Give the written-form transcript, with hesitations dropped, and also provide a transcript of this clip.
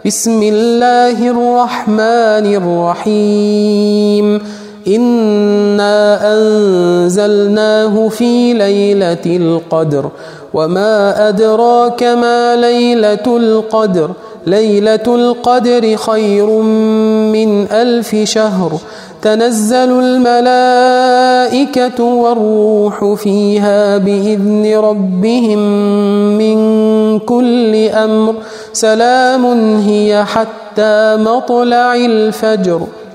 بسم الله الرحمن الرحيم إنا أنزلناه في ليلة القدر وما أدراك ما ليلة القدر ليلة القدر خير من 1000 شهر تنزل الملائكة والروح فيها بإذن ربهم من كل أمر سلام هي حتى مطلع الفجر.